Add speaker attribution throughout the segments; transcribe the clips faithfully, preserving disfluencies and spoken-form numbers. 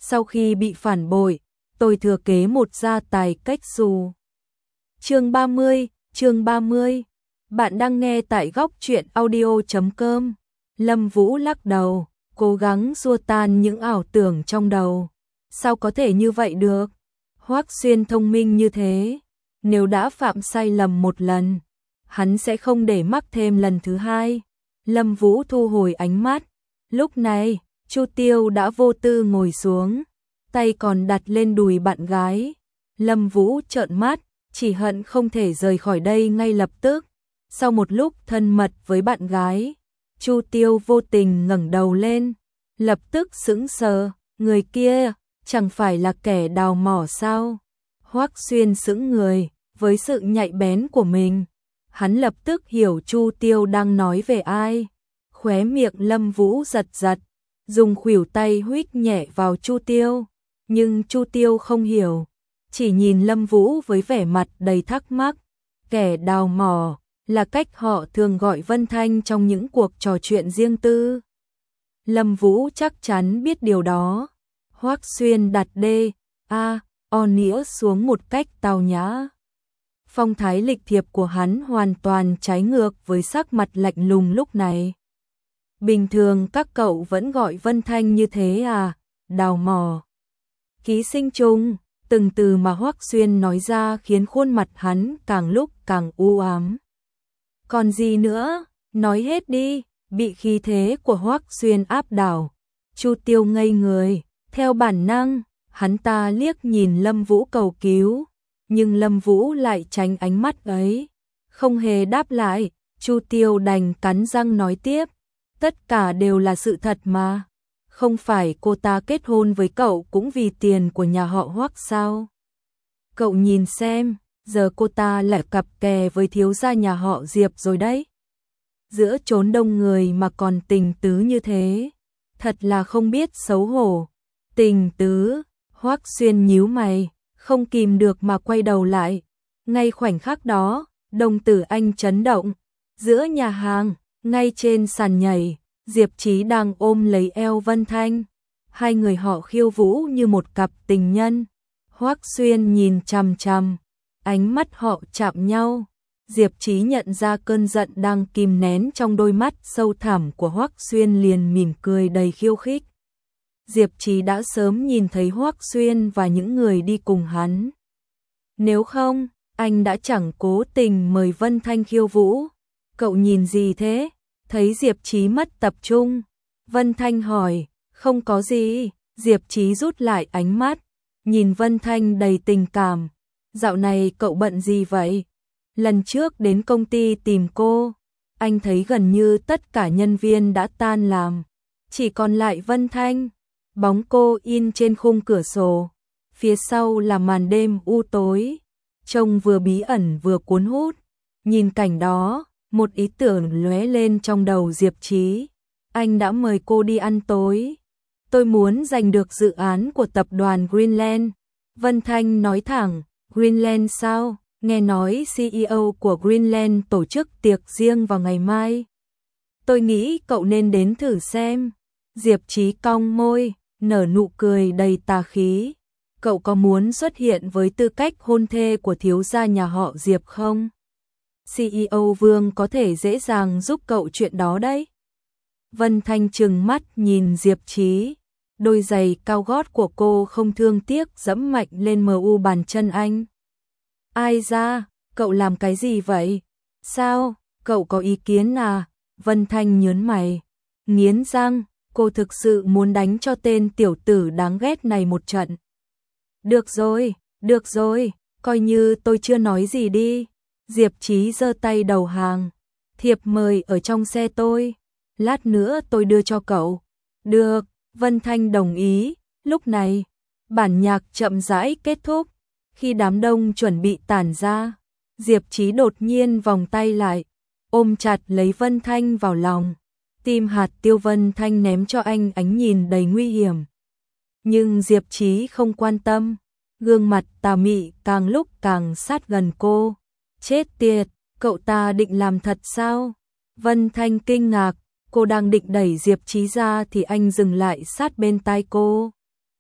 Speaker 1: Sau khi bị phản bội, tôi thừa kế một gia tài cách xù. Chương ba mươi, chương ba mươi. Bạn đang nghe tại góc truyện audio chấm com. Lâm Vũ lắc đầu, cố gắng xua tan những ảo tưởng trong đầu. Sao có thể như vậy được? Hoắc Xuyên thông minh như thế, nếu đã phạm sai lầm một lần, hắn sẽ không để mắc thêm lần thứ hai. Lâm Vũ thu hồi ánh mắt. Lúc này, Chu Tiêu đã vô tư ngồi xuống, tay còn đặt lên đùi bạn gái. Lâm Vũ trợn mắt, chỉ hận không thể rời khỏi đây ngay lập tức. Sau một lúc thân mật với bạn gái, Chu Tiêu vô tình ngẩng đầu lên, lập tức sững sờ, người kia chẳng phải là kẻ đào mỏ sao? Hoắc Xuyên sững người, với sự nhạy bén của mình, hắn lập tức hiểu Chu Tiêu đang nói về ai. Khóe miệng Lâm Vũ giật giật, dùng khuỷu tay huých nhẹ vào Chu Tiêu, nhưng Chu Tiêu không hiểu, chỉ nhìn Lâm Vũ với vẻ mặt đầy thắc mắc. Kẻ đào mỏ là cách họ thường gọi Vân Thanh trong những cuộc trò chuyện riêng tư. Lâm Vũ chắc chắn biết điều đó. Hoắc Xuyên đặt đê a o nĩa xuống một cách tao nhã. Phong thái lịch thiệp của hắn hoàn toàn trái ngược với sắc mặt lạnh lùng lúc này. Bình thường các cậu vẫn gọi Vân Thanh như thế à? Đào mỏ, ký sinh trùng. Từng từ mà Hoắc Xuyên nói ra khiến khuôn mặt hắn càng lúc càng u ám. Còn gì nữa? Nói hết đi. Bị khí thế của Hoắc Xuyên áp đảo, Chu Tiêu ngây người. Theo bản năng, hắn ta liếc nhìn Lâm Vũ cầu cứu, nhưng Lâm Vũ lại tránh ánh mắt ấy, không hề đáp lại. Chu Tiêu đành cắn răng nói tiếp, tất cả đều là sự thật mà. Không phải cô ta kết hôn với cậu cũng vì tiền của nhà họ Hoắc sao? Cậu nhìn xem, giờ cô ta lại cặp kè với thiếu gia nhà họ Diệp rồi đấy. Giữa chốn đông người mà còn tình tứ như thế, thật là không biết xấu hổ. Tình tứ? Hoắc Xuyên nhíu mày, không kìm được mà quay đầu lại. Ngay khoảnh khắc đó, đồng tử anh chấn động. Giữa nhà hàng, ngay trên sàn nhảy, Diệp Chí đang ôm lấy eo Vân Thanh. Hai người họ khiêu vũ như một cặp tình nhân. Hoắc Xuyên nhìn chằm chằm, ánh mắt họ chạm nhau. Diệp Chí nhận ra cơn giận đang kìm nén trong đôi mắt sâu thẳm của Hoắc Xuyên, liền mỉm cười đầy khiêu khích. Diệp Chí đã sớm nhìn thấy Hoắc Xuyên và những người đi cùng hắn. Nếu không, anh đã chẳng cố tình mời Vân Thanh khiêu vũ. Cậu nhìn gì thế? Thấy Diệp Chí mất tập trung, Vân Thanh hỏi. Không có gì. Diệp Chí rút lại ánh mắt, nhìn Vân Thanh đầy tình cảm. Dạo này cậu bận gì vậy? Lần trước đến công ty tìm cô, anh thấy gần như tất cả nhân viên đã tan làm, chỉ còn lại Vân Thanh. Bóng cô in trên khung cửa sổ, phía sau là màn đêm u tối, trông vừa bí ẩn vừa cuốn hút. Nhìn cảnh đó, một ý tưởng lóe lên trong đầu Diệp Chí. Anh đã mời cô đi ăn tối. Tôi muốn giành được dự án của tập đoàn Greenland. Vân Thanh nói thẳng. Greenland sao? Nghe nói xê e ô của Greenland tổ chức tiệc riêng vào ngày mai. Tôi nghĩ cậu nên đến thử xem. Diệp Chí cong môi, nở nụ cười đầy tà khí. Cậu có muốn xuất hiện với tư cách hôn thê của thiếu gia nhà họ Diệp không? xê e ô Vương có thể dễ dàng giúp cậu chuyện đó đấy. Vân Thanh trừng mắt nhìn Diệp Chí. Đôi giày cao gót của cô không thương tiếc dẫm mạnh lên mờ u bàn chân anh. Ai ra, cậu làm cái gì vậy? Sao, cậu có ý kiến à? Vân Thanh nhớn mày, nghiến răng, cô thực sự muốn đánh cho tên tiểu tử đáng ghét này một trận. Được rồi, được rồi, coi như tôi chưa nói gì đi. Diệp Chí giơ tay đầu hàng. Thiệp mời ở trong xe tôi, lát nữa tôi đưa cho cậu. Được, Vân Thanh đồng ý. Lúc này, bản nhạc chậm rãi kết thúc. Khi đám đông chuẩn bị tản ra, Diệp Chí đột nhiên vòng tay lại, ôm chặt lấy Vân Thanh vào lòng. Tim hạt tiêu Vân Thanh ném cho anh ánh nhìn đầy nguy hiểm. Nhưng Diệp Chí không quan tâm, gương mặt tà mị càng lúc càng sát gần cô. Chết tiệt, cậu ta định làm thật sao? Vân Thanh kinh ngạc, cô đang định đẩy Diệp Chí ra thì anh dừng lại sát bên tai cô.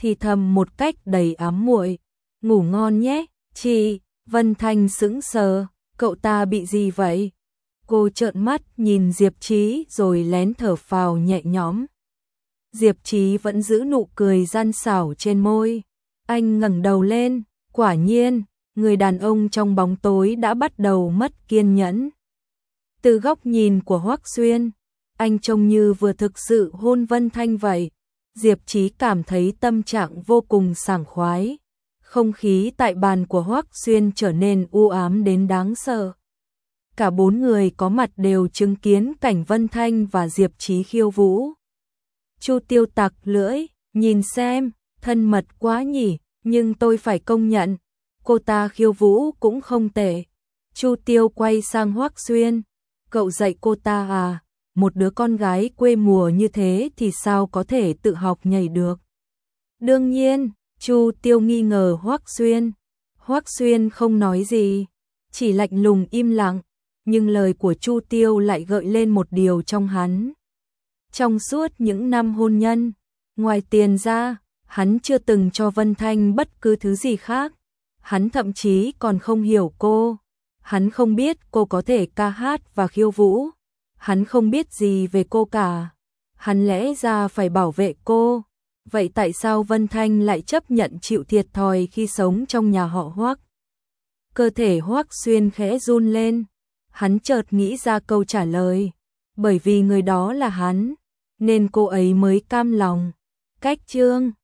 Speaker 1: thì thầm một cách đầy ám muội, ngủ ngon nhé, chị. Vân Thanh sững sờ, cậu ta bị gì vậy? Cô trợn mắt nhìn Diệp Chí rồi lén thở phào nhẹ nhõm. Diệp Chí vẫn giữ nụ cười gian xảo trên môi. Anh ngẩng đầu lên, quả nhiên, người đàn ông trong bóng tối đã bắt đầu mất kiên nhẫn. Từ góc nhìn của Hoắc Xuyên, anh trông như vừa thực sự hôn Vân Thanh vậy. Diệp Chí cảm thấy tâm trạng vô cùng sảng khoái. Không khí tại bàn của Hoắc Xuyên trở nên u ám đến đáng sợ. Cả bốn người có mặt đều chứng kiến cảnh Vân Thanh và Diệp Chí khiêu vũ. Chu Tiêu tặc lưỡi, nhìn xem, thân mật quá nhỉ, nhưng tôi phải công nhận, cô ta khiêu vũ cũng không tệ. Chu Tiêu quay sang Hoắc Xuyên, cậu dạy cô ta à, một đứa con gái quê mùa như thế thì sao có thể tự học nhảy được. Đương nhiên, Chu Tiêu nghi ngờ Hoắc Xuyên. Hoắc Xuyên không nói gì, chỉ lạnh lùng im lặng, nhưng lời của Chu Tiêu lại gợi lên một điều trong hắn. Trong suốt những năm hôn nhân, ngoài tiền ra, hắn chưa từng cho Vân Thanh bất cứ thứ gì khác. Hắn thậm chí còn không hiểu cô. Hắn không biết cô có thể ca hát và khiêu vũ. Hắn không biết gì về cô cả. Hắn lẽ ra phải bảo vệ cô. Vậy tại sao Vân Thanh lại chấp nhận chịu thiệt thòi khi sống trong nhà họ Hoắc? Cơ thể Hoắc Xuyên khẽ run lên. Hắn chợt nghĩ ra câu trả lời. Bởi vì người đó là hắn, nên cô ấy mới cam lòng. Cách chương